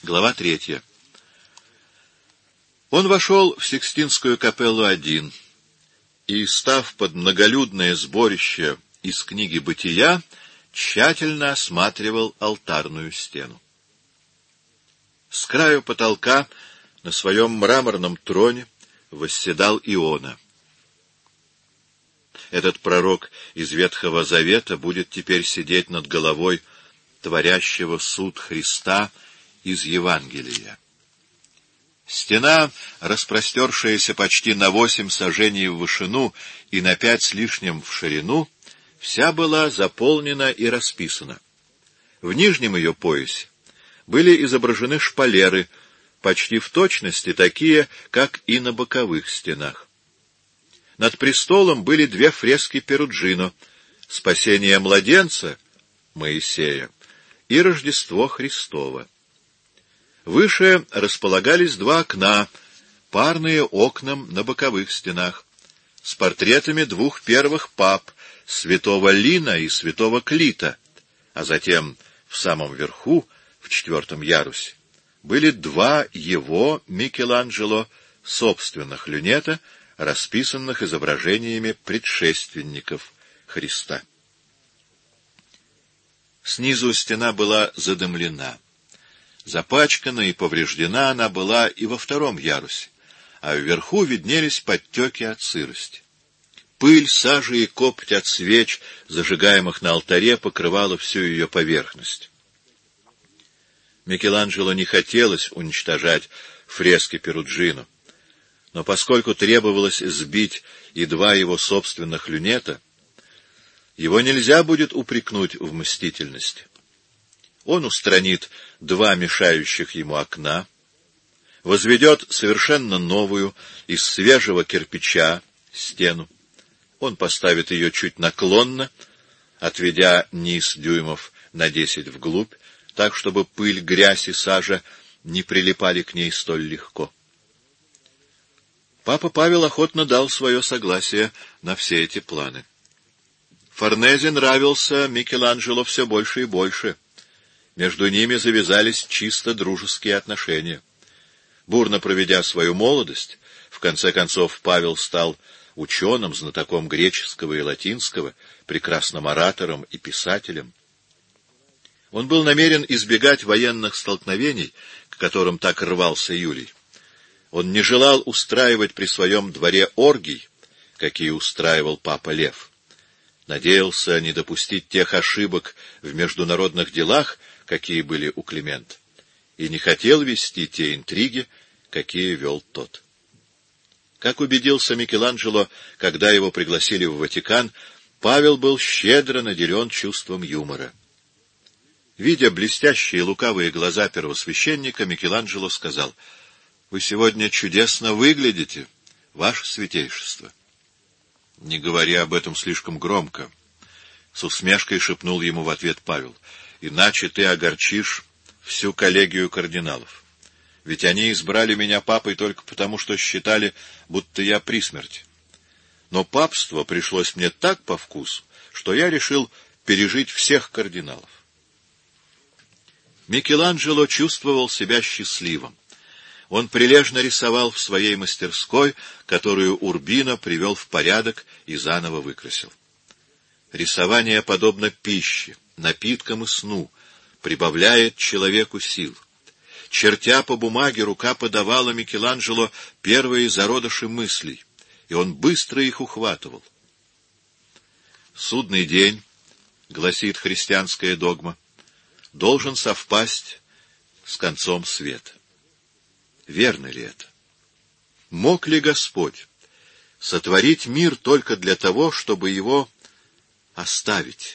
Глава 3. Он вошел в Сикстинскую капеллу один и, став под многолюдное сборище из книги «Бытия», тщательно осматривал алтарную стену. С краю потолка на своем мраморном троне восседал Иона. Этот пророк из Ветхого Завета будет теперь сидеть над головой творящего суд Христа из Евангелия. Стена, распростершаяся почти на 8 саженей в вышину и на 5 с лишним в ширину, вся была заполнена и расписана. В нижнем ее поясе были изображены шпалеры, почти в точности такие, как и на боковых стенах. Над престолом были 2 фрески Перуджино: «Спасение младенца» Моисея и «Рождество Христово». Выше располагались 2 окна, парные окнам на боковых стенах, с портретами 2 первых пап, святого Лина и святого Клита, а затем в самом верху, в 4 ярусе, были 2 его, Микеланджело, собственных люнета, расписанных изображениями предшественников Христа. Снизу стена была задымлена. Запачкана и повреждена она была и во 2 ярусе, а вверху виднелись подтеки от сырости. Пыль, сажа и копоть от свеч, зажигаемых на алтаре, покрывала всю ее поверхность. Микеланджело не хотелось уничтожать фрески Перуджино, но поскольку требовалось сбить и 2 его собственных люнета, его нельзя будет упрекнуть в мстительности. Он устранит 2 мешающих ему окна, возведет совершенно новую, из свежего кирпича, стену. Он поставит ее чуть наклонно, отведя низ дюймов на 10 вглубь, так, чтобы пыль, грязь и сажа не прилипали к ней столь легко. Папа Павел охотно дал свое согласие на все эти планы. Форнезе нравился Микеланджело все больше и больше. Между ними завязались чисто дружеские отношения. Бурно проведя свою молодость, в конце концов Павел стал ученым, знатоком греческого и латинского, прекрасным оратором и писателем. Он был намерен избегать военных столкновений, к которым так рвался Юлий. Он не желал устраивать при своем дворе оргий, какие устраивал папа Лев. Надеялся не допустить тех ошибок в международных делах, какие были у Климента, и не хотел вести те интриги, какие вел тот. Как убедился Микеланджело, когда его пригласили в Ватикан, Павел был щедро наделен чувством юмора. Видя блестящие лукавые глаза первосвященника, Микеланджело сказал: «Вы сегодня чудесно выглядите, ваше святейшество». «Не говори об этом слишком громко», — с усмешкой шепнул ему в ответ Павел, — «иначе ты огорчишь всю коллегию кардиналов. Ведь они избрали меня папой только потому, что считали, будто я при смерти. Но папство пришлось мне так по вкусу, что я решил пережить всех кардиналов». Микеланджело чувствовал себя счастливым. Он прилежно рисовал в своей мастерской, которую Урбино привел в порядок и заново выкрасил. Рисование подобно пище, напиткам и сну, прибавляет человеку сил. Чертя по бумаге, рука подавала Микеланджело первые зародыши мыслей, и он быстро их ухватывал. «Судный день», — гласит христианская догма, — должен совпасть с концом света. Верно ли это? Мог ли Господь сотворить мир только для того, чтобы его оставить?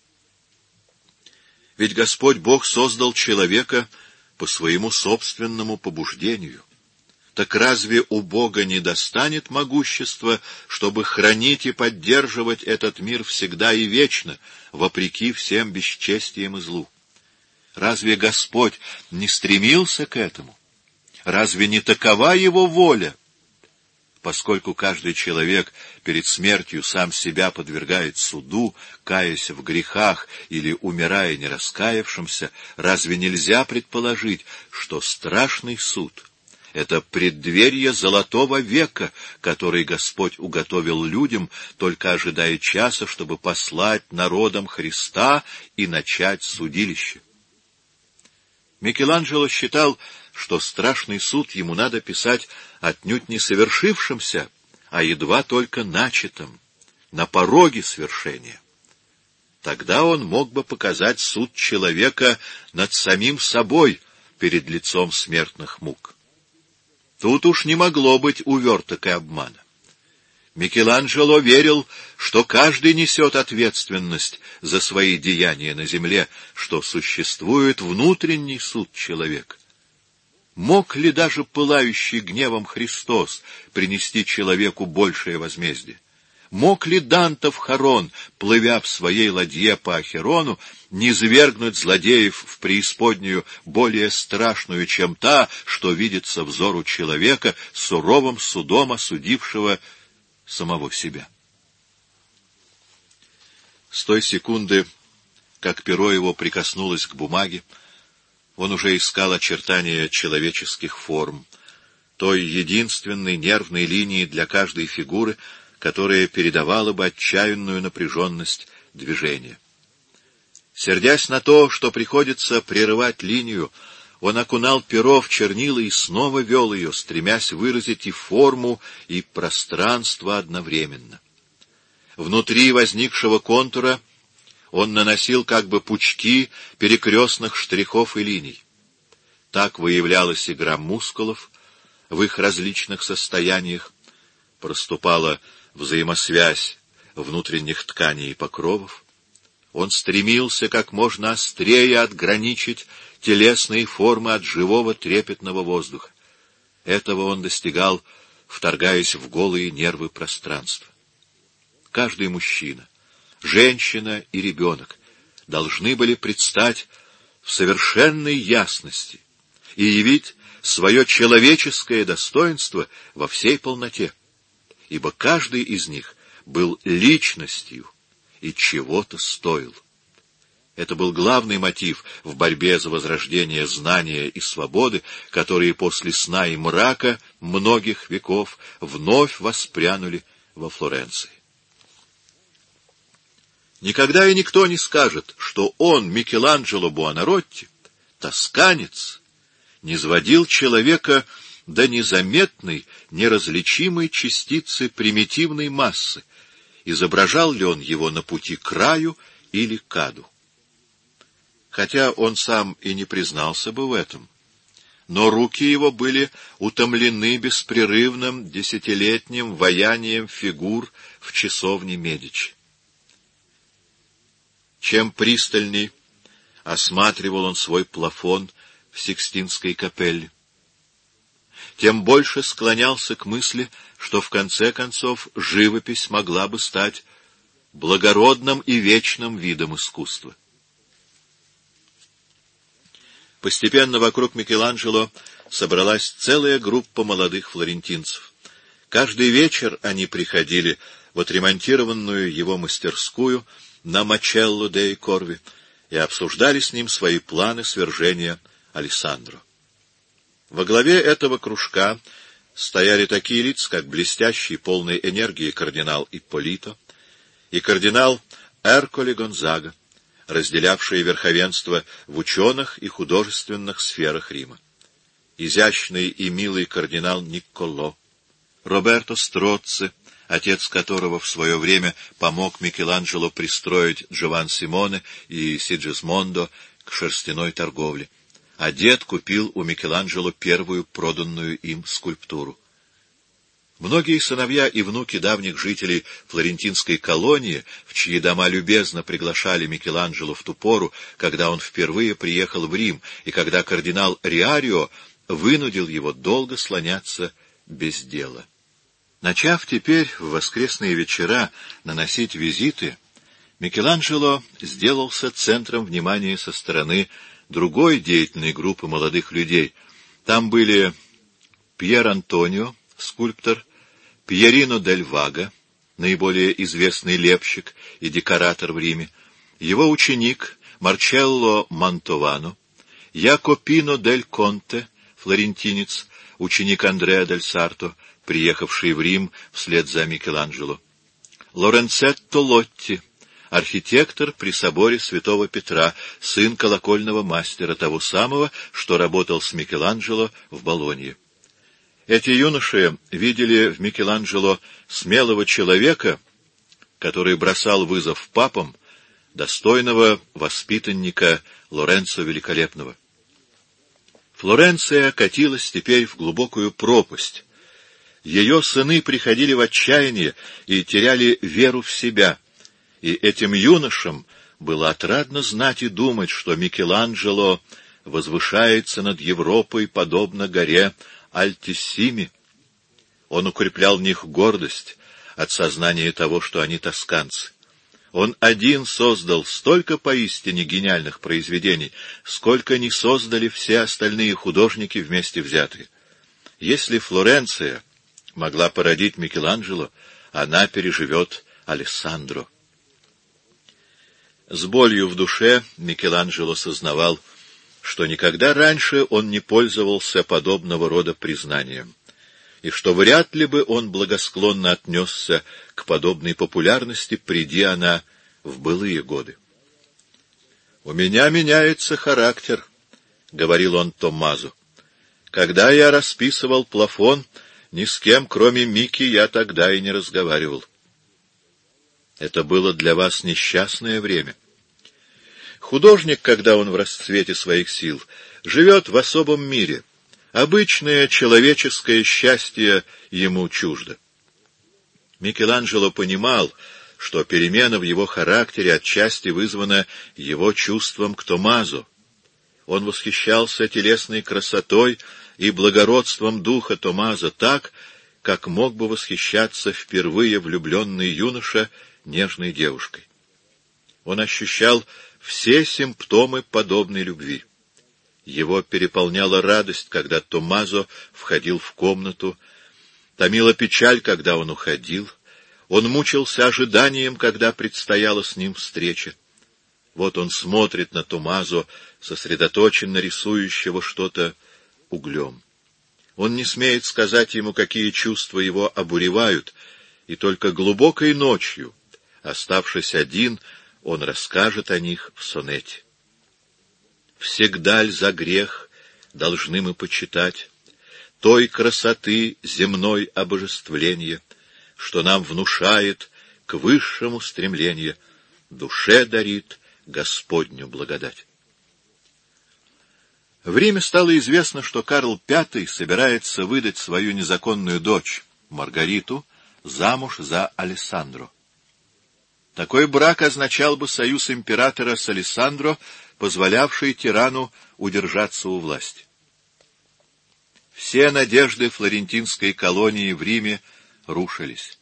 Ведь Господь Бог создал человека по своему собственному побуждению. Так разве у Бога не достанет могущества, чтобы хранить и поддерживать этот мир всегда и вечно, вопреки всем бесчестиям и злу? Разве Господь не стремился к этому? Разве не такова его воля? поскольку каждый человек перед смертью сам себя подвергает суду, каясь в грехах или умирая не раскаявшимся, разве нельзя предположить, что страшный суд — это преддверие золотого века, который Господь уготовил людям, только ожидая часа, чтобы послать народам Христа и начать судилище? Микеланджело считал, что страшный суд ему надо писать отнюдь не совершившимся, а едва только начатым, на пороге свершения. Тогда он мог бы показать суд человека над самим собой перед лицом смертных мук. Тут уж не могло быть уверток и обмана. Микеланджело верил, что каждый несет ответственность за свои деяния на земле, что существует внутренний суд человека. Мог ли даже пылающий гневом Христос принести человеку большее возмездие? Мог ли Дантов Харон, плывя в своей ладье по Ахерону, низвергнуть злодеев в преисподнюю более страшную, чем та, что видится взору человека, суровым судом осудившего самого себя? С той секунды, как перо его прикоснулось к бумаге, он уже искал очертания человеческих форм, той единственной нервной линии для каждой фигуры, которая передавала бы отчаянную напряженность движения. Сердясь на то, что приходится прерывать линию, он окунал перо в чернила и снова вел ее, стремясь выразить и форму, и пространство одновременно. Внутри возникшего контура он наносил как бы пучки перекрестных штрихов и линий. Так выявлялась игра мускулов в их различных состояниях, проступала взаимосвязь внутренних тканей и покровов. Он стремился как можно острее отграничить телесные формы от живого трепетного воздуха. Этого он достигал, вторгаясь в голые нервы пространства. Каждый мужчина, женщина и ребенок должны были предстать в совершенной ясности и явить свое человеческое достоинство во всей полноте, ибо каждый из них был личностью и чего-то стоил. Это был главный мотив в борьбе за возрождение знания и свободы, которые после сна и мрака многих веков вновь воспрянули во Флоренции. Никогда и никто не скажет, что он, Микеланджело Буонаротти, тосканец, низводил человека до незаметной, неразличимой частицы примитивной массы, изображал ли он его на пути к раю или к аду. Хотя он сам и не признался бы в этом, но руки его были утомлены беспрерывным десятилетним ваянием фигур в часовне Медичи. Чем пристальней осматривал он свой плафон в Сикстинской капелле, тем больше склонялся к мысли, что в конце концов живопись могла бы стать благородным и вечным видом искусства. Постепенно вокруг Микеланджело собралась целая группа молодых флорентинцев. Каждый вечер они приходили в отремонтированную его мастерскую на Мачелло деи Корви и обсуждали с ним свои планы свержения Алессандро. Во главе этого кружка стояли такие лица, как блестящий, полный энергии кардинал Ипполито и кардинал Эрколе Гонзага, разделявшие верховенство в ученых и художественных сферах Рима. Изящный и милый кардинал Никколо, Роберто Строцци, отец которого в свое время помог Микеланджело пристроить Джован Симоне и Сиджисмондо к шерстяной торговле, а дед купил у Микеланджело первую проданную им скульптуру. Многие сыновья и внуки давних жителей флорентинской колонии, в чьи дома любезно приглашали Микеланджело в ту пору, когда он впервые приехал в Рим, и когда кардинал Риарио вынудил его долго слоняться без дела. Начав теперь в воскресные вечера наносить визиты, Микеланджело сделался центром внимания со стороны другой деятельной группы молодых людей. Там были Пьер Антонио, скульптор, Пьерино дель Вага, наиболее известный лепщик и декоратор в Риме, его ученик Марчелло Мантовано, Якопино дель Конте, флорентинец, ученик Андреа дель Сарто, приехавший в Рим вслед за Микеланджело, Лоренцетто Лотти, архитектор при соборе Святого Петра, сын колокольного мастера, того самого, что работал с Микеланджело в Болонье. Эти юноши видели в Микеланджело смелого человека, который бросал вызов папам, достойного воспитанника Лоренцо Великолепного. Флоренция катилась теперь в глубокую пропасть. Ее сыны приходили в отчаяние и теряли веру в себя, и этим юношам было отрадно знать и думать, что Микеланджело возвышается над Европой, подобно горе Альтиссими. Он укреплял в них гордость от сознания того, что они тосканцы. Он один создал столько поистине гениальных произведений, сколько не создали все остальные художники вместе взятые. Если Флоренция могла породить Микеланджело, она переживет Алессандро. С болью в душе Микеланджело сознавал, что никогда раньше он не пользовался подобного рода признанием, и что вряд ли бы он благосклонно отнесся к подобной популярности, приди она в былые годы. «У меня меняется характер», — говорил он Томмазо. «Когда я расписывал плафон, ни с кем, кроме Мики, я тогда и не разговаривал». Это было для вас несчастное время. Художник, когда он в расцвете своих сил, живет в особом мире. Обычное человеческое счастье ему чуждо. Микеланджело понимал, что перемена в его характере отчасти вызвана его чувством к Томмазо. Он восхищался телесной красотой и благородством духа Томмазо так, как мог бы восхищаться впервые влюбленный юноша нежной девушкой. Он ощущал все симптомы подобной любви. Его переполняла радость, когда Томмазо входил в комнату, томила печаль, когда он уходил, он мучился ожиданием, когда предстояла с ним встреча. Вот он смотрит на Томмазо, сосредоточенно рисующего что-то углем. Он не смеет сказать ему, какие чувства его обуревают, и только глубокой ночью, оставшись один, он расскажет о них в сонете. «Всегда ль за грех должны мы почитать той красоты земной обожествления, что нам внушает к высшему стремление, душе дарит Господню благодать». В Риме стало известно, что Карл V собирается выдать свою незаконную дочь, Маргариту, замуж за Алессандро. Такой брак означал бы союз императора с Алессандро, позволявший тирану удержаться у власти. Все надежды флорентинской колонии в Риме рушились.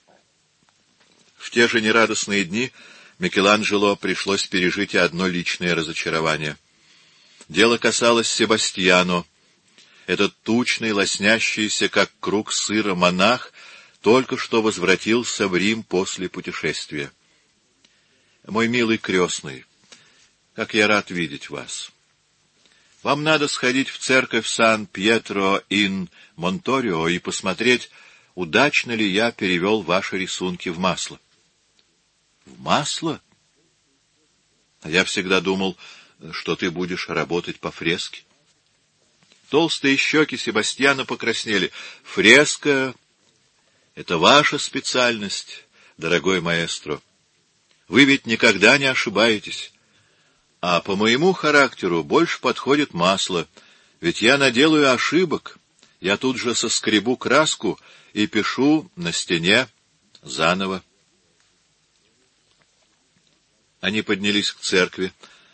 В те же нерадостные дни Микеланджело пришлось пережить и одно личное разочарование. Дело касалось Себастьяно. Этот тучный, лоснящийся, как круг сыра, монах только что возвратился в Рим после путешествия. «Мой милый крестный, как я рад видеть вас. Вам надо сходить в церковь Сан-Пьетро-ин-Монторио и посмотреть, удачно ли я перевел ваши рисунки в масло». «В масло? А я всегда думал, что ты будешь работать по фреске». Толстые щеки Себастьяна покраснели. «Фреска — это ваша специальность, дорогой маэстро. Вы ведь никогда не ошибаетесь. А по моему характеру больше подходит масло, ведь я наделаю ошибок. Я тут же соскребу краску и пишу на стене заново». Они поднялись к церкви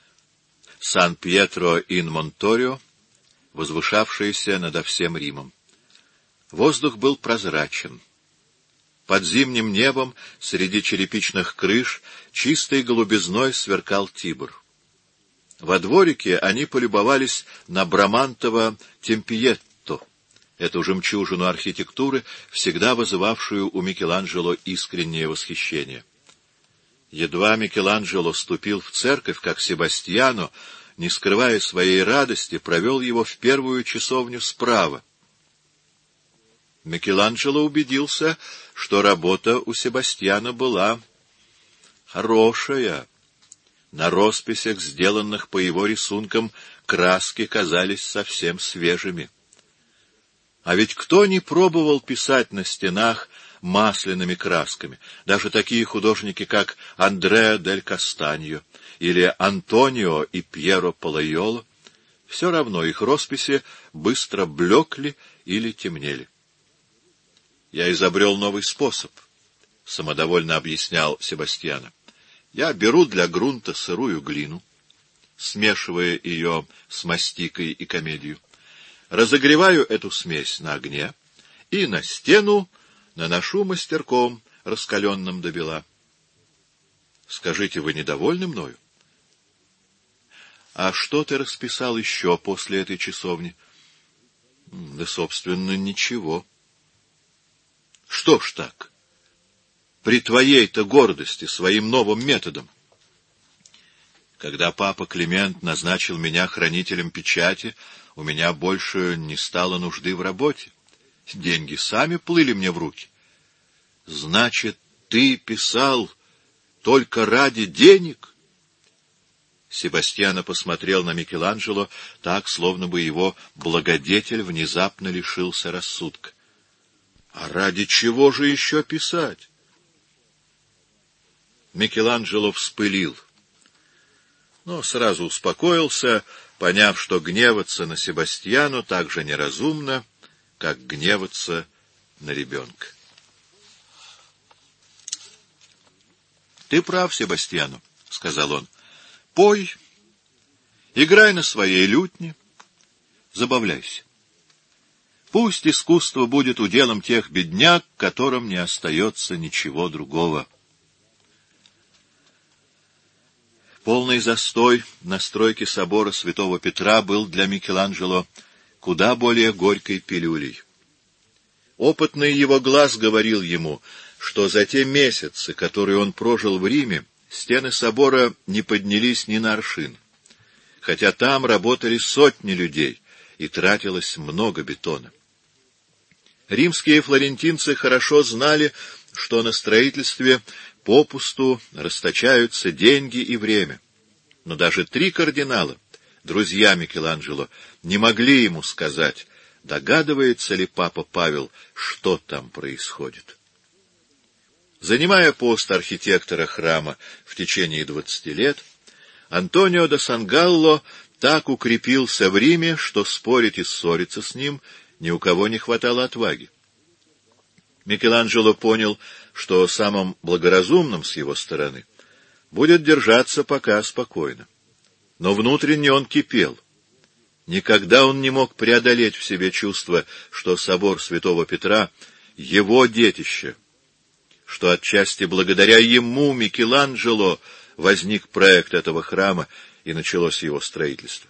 Сан-Пьетро-ин-Монторио, возвышавшейся надо всем Римом. Воздух был прозрачен. Под зимним небом, среди черепичных крыш, чистой голубизной сверкал Тибр. Во дворике они полюбовались на Брамантово Темпиетто. эту жемчужину архитектуры, всегда вызывавшую у Микеланджело искреннее восхищение. Едва Микеланджело ступил в церковь, как Себастьяно, не скрывая своей радости, провел его в первую часовню справа. Микеланджело убедился, что работа у Себастьяно была хорошая. На росписях, сделанных по его рисункам, краски казались совсем свежими. А ведь кто не пробовал писать на стенах масляными красками, даже такие художники, как Андреа дель Кастаньо или Антонио и Пьеро Палайоло, все равно их росписи быстро блекли или темнели. «Я изобрел новый способ», — самодовольно объяснял Себастьяно. «Я беру для грунта сырую глину, смешивая ее с мастикой и комедию, разогреваю эту смесь на огне и на стену наношу мастерком, раскаленным до бела. Скажите, вы недовольны мною? А что ты расписал еще после этой часовни? Да, собственно, ничего. Что ж так? При твоей-то гордости, своим новым методом. Когда папа Климент назначил меня хранителем печати, у меня больше не стало нужды в работе. Деньги сами плыли мне в руки. Значит, ты писал только ради денег? Себастьяно посмотрел на Микеланджело так, словно бы его благодетель внезапно лишился рассудка. А ради чего же еще писать? Микеланджело вспылил, но сразу успокоился, поняв, что гневаться на Себастьяно так же неразумно, как гневаться на ребенка. — Ты прав, Себастьяно, — сказал он. — Пой, играй на своей лютне, забавляйся. Пусть искусство будет уделом тех бедняк, которым не остается ничего другого. Полный застой на стройке собора святого Петра был для Микеланджело куда более горькой пилюлей. Опытный его глаз говорил ему, что за те месяцы, которые он прожил в Риме, стены собора не поднялись ни на аршин, хотя там работали сотни людей и тратилось много бетона. Римские флорентинцы хорошо знали, что на строительстве попусту расточаются деньги и время. Но даже 3 кардинала, друзья Микеланджело, не могли ему сказать, догадывается ли папа Павел, что там происходит. Занимая пост архитектора храма в течение 20 лет, Антонио да Сангалло так укрепился в Риме, что спорить и ссориться с ним ни у кого не хватало отваги. Микеланджело понял, что самым благоразумным с его стороны будет держаться пока спокойно. Но внутренне он кипел. Никогда он не мог преодолеть в себе чувство, что собор святого Петра — его детище, что отчасти благодаря ему, Микеланджело, возник проект этого храма и началось его строительство.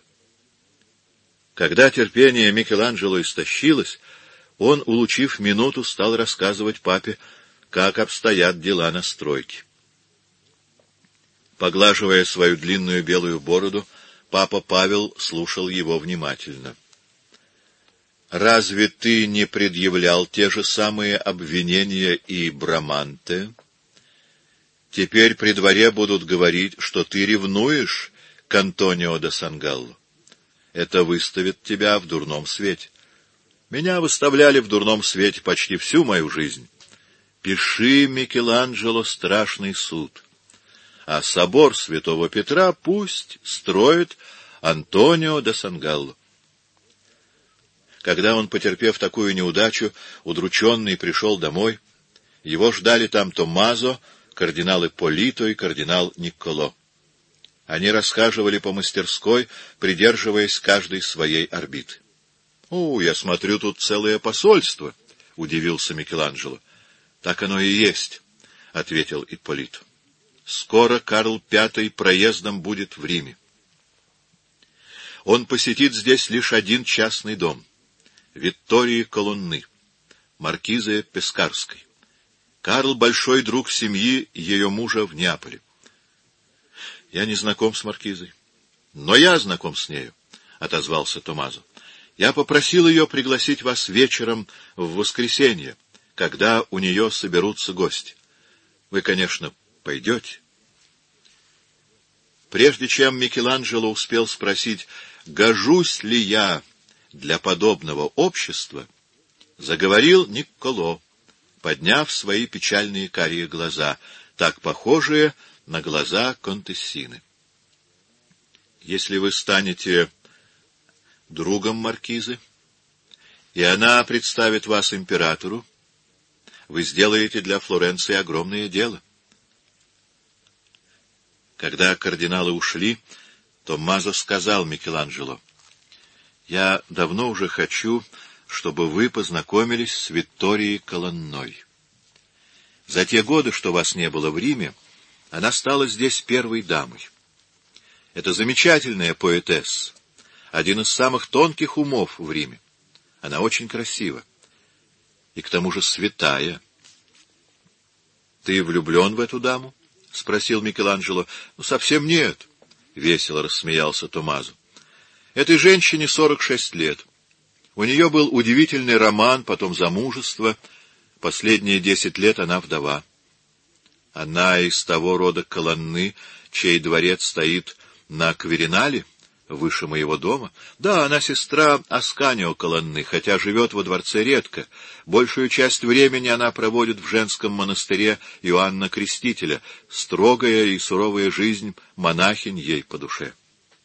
Когда терпение Микеланджело истощилось, он, улучив минуту, стал рассказывать папе, как обстоят дела на стройке. Поглаживая свою длинную белую бороду, папа Павел слушал его внимательно. «Разве ты не предъявлял те же самые обвинения и Браманте? Теперь при дворе будут говорить, что ты ревнуешь к Антонио да Сангалло. Это выставит тебя в дурном свете. Меня выставляли в дурном свете почти всю мою жизнь. Пиши, Микеланджело, страшный суд. А собор святого Петра пусть строит Антонио да Сангалло». Когда он, потерпев такую неудачу, удрученный пришел домой, его ждали там Томмазо, кардинал Ипполито и кардинал Никколо. Они расхаживали по мастерской, придерживаясь каждой своей орбиты. — О, я смотрю, тут целое посольство, — удивился Микеланджело. — Так оно и есть, — ответил Ипполито. — Скоро Карл V проездом будет в Риме. Он посетит здесь лишь один частный дом. Виттории Колонны, маркизы Пескарской. Карл — большой друг семьи ее мужа в Неаполе. Я не знаком с маркизой. Но я знаком с нею, — отозвался Томмазо. Я попросил ее пригласить вас вечером в воскресенье, когда у нее соберутся гости. Вы, конечно, пойдете. Прежде чем Микеланджело успел спросить, гожусь ли я для подобного общества, заговорил Никколо, подняв свои печальные карие глаза, так похожие на глаза контессины. Если вы станете другом маркизы, и она представит вас императору, вы сделаете для Флоренции огромное дело. Когда кардиналы ушли, Томмазо сказал Микеланджело: «Я давно уже хочу, чтобы вы познакомились с Витторией Колонной. За те годы, что вас не было в Риме, она стала здесь первой дамой. Это замечательная поэтесса, один из самых тонких умов в Риме. Она очень красива. И к тому же святая». «Ты влюблен в эту даму?» — спросил Микеланджело. «Совсем нет», — весело рассмеялся Томмазо. «Этой женщине 46 лет. У нее был удивительный роман, потом замужество. Последние 10 лет она вдова. Она из того рода Колонны, чей дворец стоит на Кверинале, выше моего дома. Да, она сестра Асканио Колонны, хотя живет во дворце редко. Большую часть времени она проводит в женском монастыре Иоанна Крестителя. Строгая и суровая жизнь монахинь ей по душе».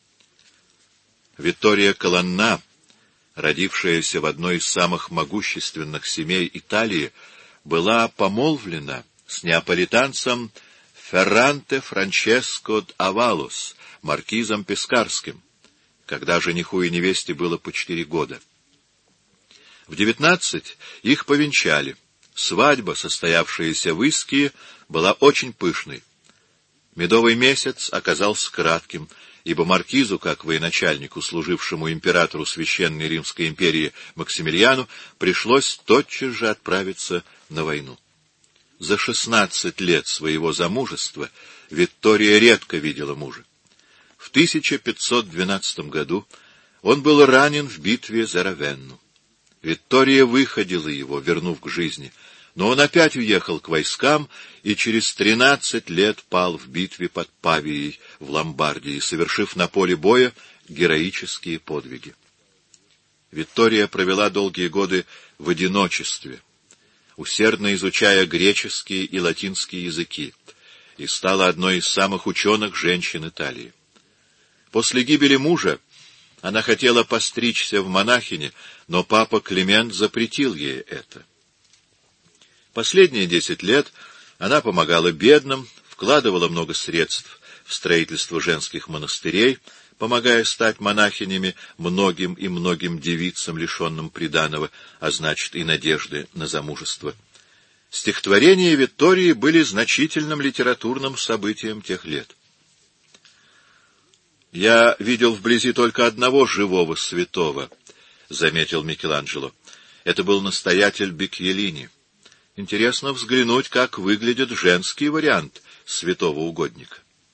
Виттория Колонна, родившаяся в одной из самых могущественных семей Италии, была помолвлена с неаполитанцем Ферранте Франческо Авалос, маркизом Пескарским, когда жениху и невесте было по 4 года. В 19 их повенчали. Свадьба, состоявшаяся в Искии, была очень пышной. Медовый месяц оказался кратким, ибо маркизу, как военачальнику, служившему императору Священной Римской империи Максимилиану, пришлось тотчас же отправиться на войну. За 16 лет своего замужества Виттория редко видела мужа. В 1512 году он был ранен в битве за Равенну. Виттория выходила его, вернув к жизни, но он опять уехал к войскам и через 13 лет пал в битве под Павией в Ломбардии, совершив на поле боя героические подвиги. Виттория провела долгие годы в одиночестве, усердно изучая греческие и латинские языки, и стала одной из самых ученых женщин Италии. После гибели мужа она хотела постричься в монахини, но папа Климент запретил ей это. Последние 10 лет она помогала бедным, вкладывала много средств в строительство женских монастырей, помогая стать монахинями многим и многим девицам, лишенным приданого, а значит и надежды на замужество. Стихотворения Виттории были значительным литературным событием тех лет. «Я видел вблизи только одного живого святого», — заметил Микеланджело. «Это был настоятель Бикьелини. Интересно взглянуть, как выглядит женский вариант святого угодника».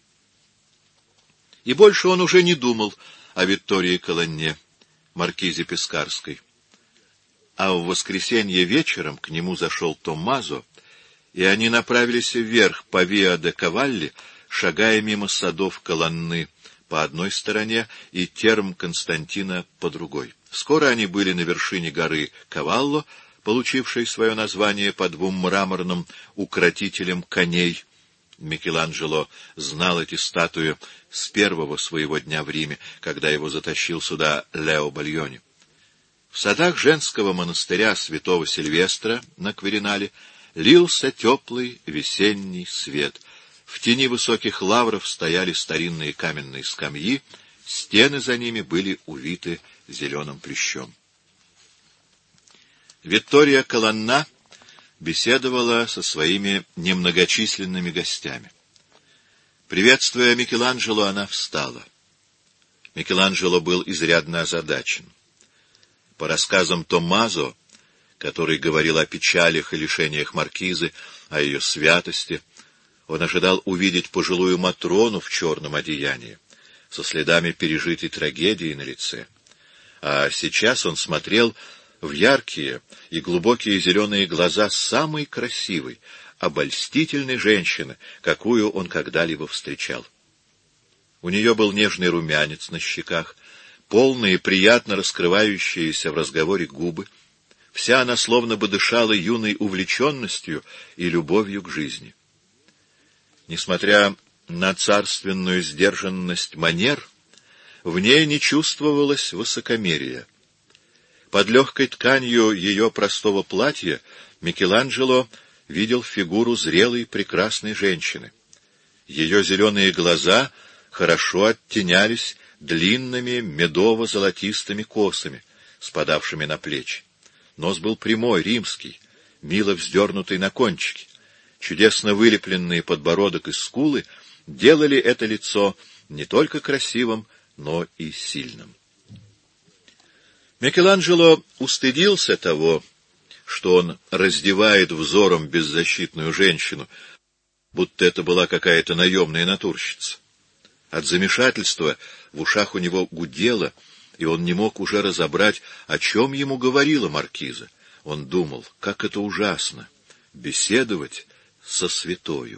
И больше он уже не думал о Виттории Колонне, маркизе Пескарской. А в воскресенье вечером к нему зашел Томмазо, и они направились вверх по Виа-де-Кавалли, шагая мимо садов Колонны по одной стороне и терм Константина по другой. Скоро они были на вершине горы Кавалло, получившей свое название по 2 мраморным укротителям коней. Микеланджело знал эти статуи с первого своего дня в Риме, когда его затащил сюда Лео Бальони. В садах женского монастыря святого Сильвестра на Кверинале лился теплый весенний свет. В тени высоких лавров стояли старинные каменные скамьи, стены за ними были увиты зеленым плющом. Виттория Колонна беседовала со своими немногочисленными гостями. Приветствуя Микеланджело, она встала. Микеланджело был изрядно озадачен. По рассказам Томмазо, который говорил о печалях и лишениях маркизы, о ее святости, он ожидал увидеть пожилую Матрону в черном одеянии, со следами пережитой трагедии на лице. А сейчас он смотрел в яркие и глубокие зеленые глаза самой красивой, обольстительной женщины, какую он когда-либо встречал. У нее был нежный румянец на щеках, полные, приятно раскрывающиеся в разговоре губы. Вся она словно бы дышала юной увлеченностью и любовью к жизни. Несмотря на царственную сдержанность манер, в ней не чувствовалось высокомерия. Под легкой тканью ее простого платья Микеланджело видел фигуру зрелой прекрасной женщины. Ее зеленые глаза хорошо оттенялись длинными медово-золотистыми косами, спадавшими на плечи. Нос был прямой, римский, мило вздернутый на кончики. Чудесно вылепленные подбородок и скулы делали это лицо не только красивым, но и сильным. Микеланджело устыдился того, что он раздевает взором беззащитную женщину, будто это была какая-то наемная натурщица. От замешательства в ушах у него гудело, и он не мог уже разобрать, о чем ему говорила маркиза. Он думал, как это ужасно — беседовать со святою.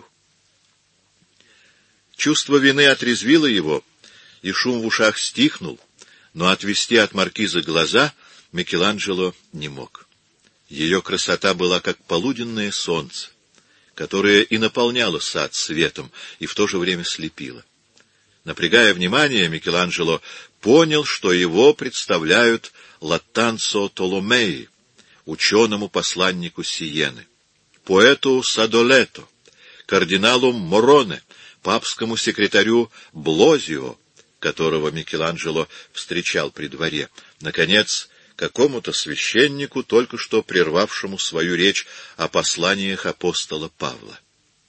Чувство вины отрезвило его, и шум в ушах стихнул, но отвести от маркизы глаза Микеланджело не мог. Ее красота была как полуденное солнце, которое и наполняло сад светом, и в то же время слепило. Напрягая внимание, Микеланджело понял, что его представляют Латтанцо Толомеи, ученому посланнику Сиены, поэту Садолето, кардиналу Мороне, папскому секретарю Блозио, которого Микеланджело встречал при дворе, наконец, какому-то священнику, только что прервавшему свою речь о посланиях апостола Павла.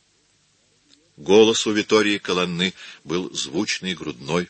Голос у Витории Колонны был звучный, грудной.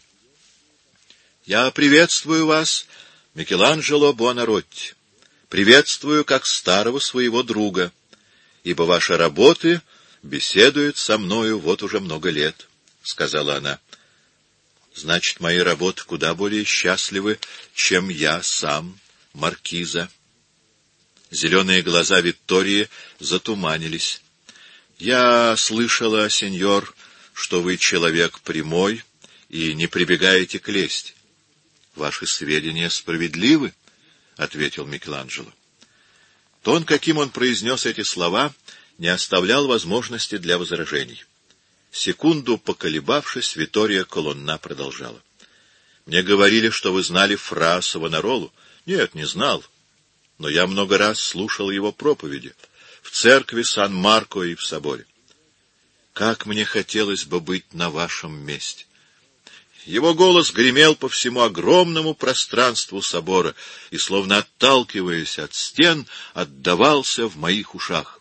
«Я приветствую вас, Микеланджело Буонаротти, приветствую как старого своего друга, ибо ваши работы беседуют со мною вот уже много лет», — сказала она. «Значит, мои работы куда более счастливы, чем я сам, маркиза». Зеленые глаза Виттории затуманились. «Я слышала, сеньор, что вы человек прямой и не прибегаете к лести». «Ваши сведения справедливы», — ответил Микеланджело. Тон, каким он произнес эти слова, не оставлял возможности для возражений. Секунду поколебавшись, Витория Колонна продолжала. «Мне говорили, что вы знали Фра Савонаролу». «Нет, не знал. Но я много раз слушал его проповеди. В церкви Сан-Марко и в соборе. Как мне хотелось бы быть на вашем месте!» Его голос гремел по всему огромному пространству собора и, словно отталкиваясь от стен, отдавался в моих ушах.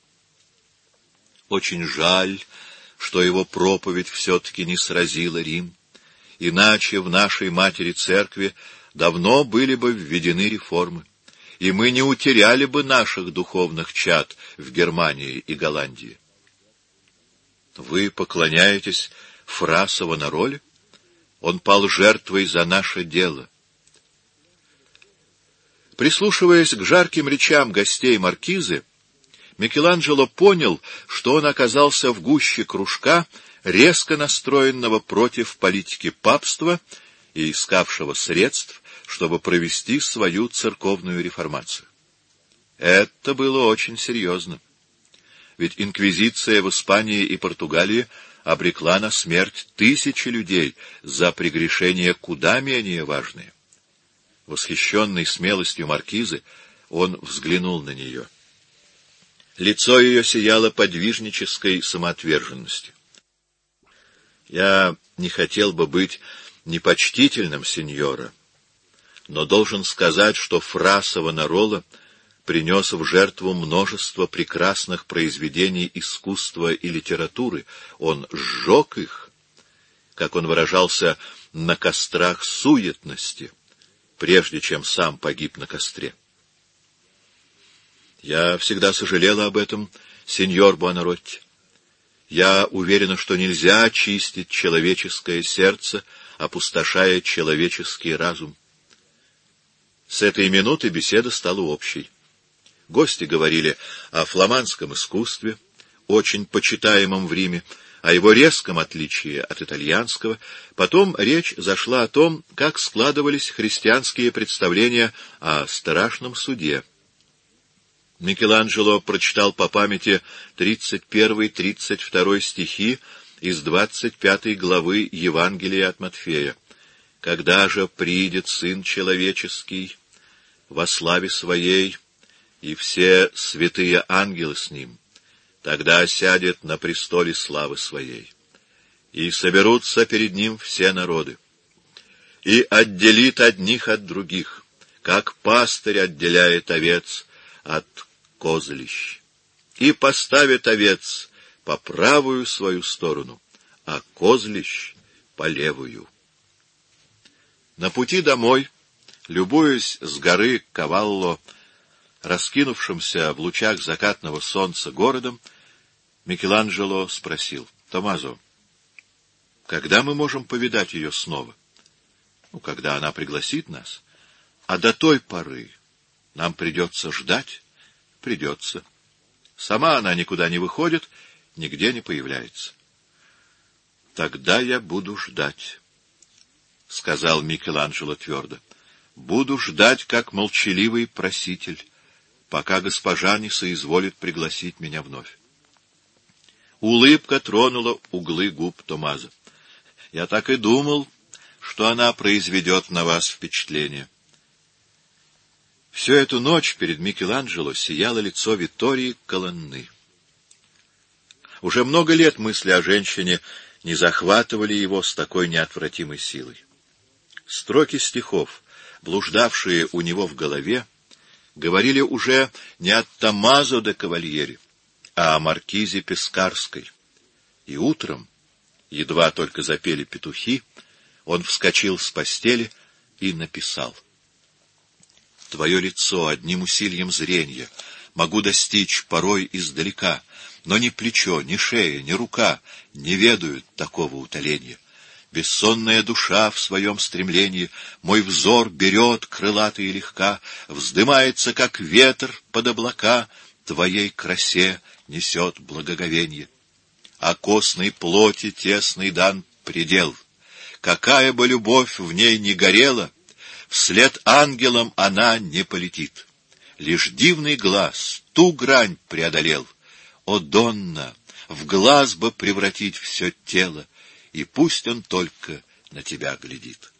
Очень жаль, что его проповедь все-таки не сразила Рим, иначе в нашей матери церкви давно были бы введены реформы, и мы не утеряли бы наших духовных чад в Германии и Голландии. Вы поклоняетесь Фра Савонароле? Он пал жертвой за наше дело. Прислушиваясь к жарким речам гостей маркизы, Микеланджело понял, что он оказался в гуще кружка, резко настроенного против политики папства и искавшего средств, чтобы провести свою церковную реформацию. Это было очень серьезно. Ведь инквизиция в Испании и Португалии обрекла на смерть тысячи людей за прегрешения куда менее важные. Восхищенный смелостью маркизы, он взглянул на нее. Лицо ее сияло подвижнической самоотверженностью. «Я не хотел бы быть непочтительным, сеньора, но должен сказать, что Фра Савонарола принес в жертву множество прекрасных произведений искусства и литературы. Он сжег их, как он выражался, на кострах суетности, прежде чем сам погиб на костре. Я всегда сожалела об этом, сеньор Буонаротти. Я уверена, что нельзя очистить человеческое сердце, опустошая человеческий разум. С этой минуты беседа стала общей. Гости говорили о фламандском искусстве, очень почитаемом в Риме, о его резком отличии от итальянского. Потом речь зашла о том, как складывались христианские представления о страшном суде. Микеланджело прочитал по памяти 31-32 стихи из 25 главы Евангелия от Матфея. «Когда же приидет Сын Человеческий во славе Своей, и все святые ангелы с Ним, тогда сядет на престоле славы Своей, и соберутся перед Ним все народы, и отделит одних от других, как пастырь отделяет овец от козлищ, и поставит овец по правую свою сторону, а козлищ по левую». На пути домой, любуясь с горы Кавалло, раскинувшимся в лучах закатного солнца городом, Микеланджело спросил: «Томмазо, когда мы можем повидать ее снова?» «Когда она пригласит нас. А до той поры нам придется ждать?» «Придется. Сама она никуда не выходит, нигде не появляется». «Тогда я буду ждать», — сказал Микеланджело твердо. «Буду ждать, как молчаливый проситель, пока госпожа не соизволит пригласить меня вновь». Улыбка тронула углы губ Томмазо. «Я так и думал, что она произведет на вас впечатление». Всю эту ночь перед Микеланджело сияло лицо Виттории Колонны. Уже много лет мысли о женщине не захватывали его с такой неотвратимой силой. Строки стихов, блуждавшие у него в голове, говорили уже не о Томмазо де Кавальери, а о маркизе Пескарской. И утром, едва только запели петухи, он вскочил с постели и написал: «Твое лицо одним усилием зрения могу достичь порой издалека, но ни плечо, ни шея, ни рука не ведают такого утоления. Бессонная душа в своем стремлении мой взор берет крылатый и легка, вздымается, как ветер под облака, твоей красе несет благоговенье. А костной плоти тесный дан предел. Какая бы любовь в ней ни горела, вслед ангелам она не полетит. Лишь дивный глаз ту грань преодолел. О, Донна, в глаз бы превратить все тело, и пусть он только на тебя глядит».